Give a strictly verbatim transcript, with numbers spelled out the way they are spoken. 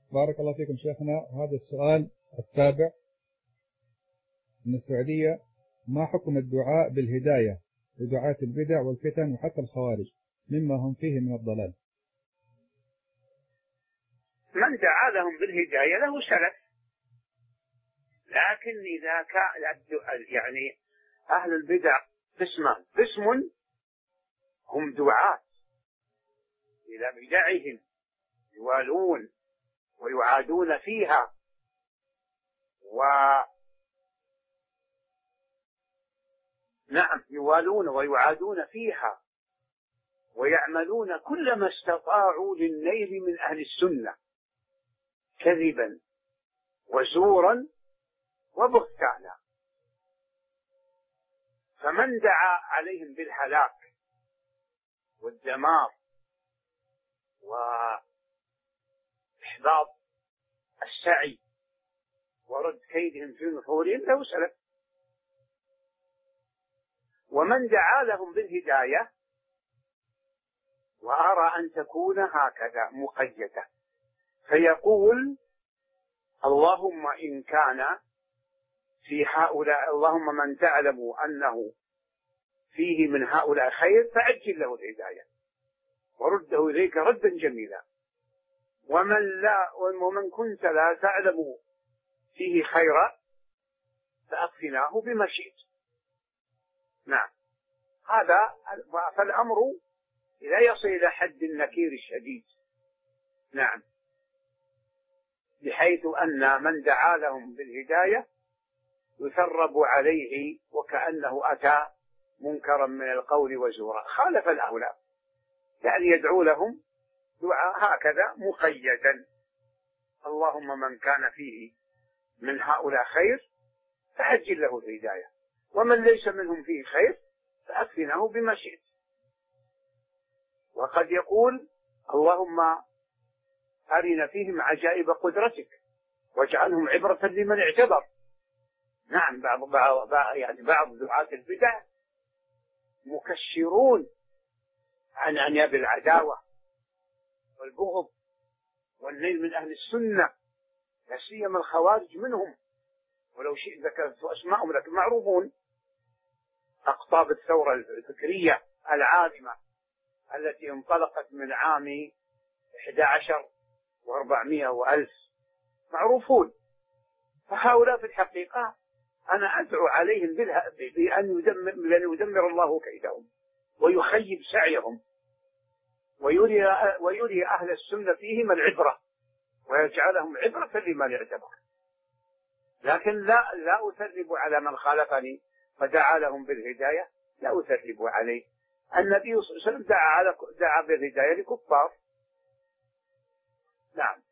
بارك الله فيكم شيخنا. هذا السؤال السابع من السعودية: ما حكم الدعاء بالهداية لدعاة البدع والفتن وحتى الخوارج مما هم فيه من الضلال؟ من دعا لهم بالهداية له سلف، لكن إذا كان يعني أهل البدع قسمان: قسم هم دعاة إلى بدعهم يوالون ويعادون فيها و نعم يوالون ويعادون فيها ويعملون كل ما استطاعوا للنيل من أهل السنة كذبا وزورا وبهتانا، فمن دعا عليهم بالهلاك والدمار وإحباط السعي ورد كيدهم في نحورهم له سلف. ومن دعا لهم بالهداية وأرى أن تكون هكذا مقيدة، فيقول: اللهم إن كان في هؤلاء، اللهم من تعلم أنه فيه من هؤلاء خير فعجل له الهداية ورده إليك ردا جميلا، ومن لا ومن كنت لا تعلم فيه خيرا فأكفناه بما شئت. نعم، هذا فالأمر لا يصل إلى حد النكير الشديد. نعم، بحيث أن من دعا لهم بالهداية يثرب عليه وكأنه أتى منكرا من القول وزورا، خالف الأولى، يعني يدعو لهم دعاء هكذا مقيدا: اللهم من كان فيه من هؤلاء خير فعجل له الهداية، ومن ليس منهم فيه خير فأكفناه بما شئت. وقد يقول: اللهم أرنا فيهم عجائب قدرتك واجعلهم عبرة لمن اعتبر. نعم، بعض بعض يعني بعض دعاة البدع مكشرون عن أنياب العداوة والبغض والنيل من أهل السنة، لا سيما الخوارج منهم، ولو شئت ذكرت أسماءهم لكن معروفون، أقطاب الثورة الفكرية العالمة التي انطلقت من عام إحدى عشر وأربعمائة وألف، معروفون. فهؤلاء في الحقيقة أنا أدعو عليهم بأن يدمر, يدمر الله كيدهم ويخيب سعيهم ويري, ويري أهل السنة فيهم العبرة ويجعلهم عبرة لمن يعتبر، لكن لا لا أثرب على من خالفني فدعا لهم بالهداية، لا أثرب عليه. النبي صلى الله عليه وسلم دعا, على دعا بالهداية لكفار. نعم.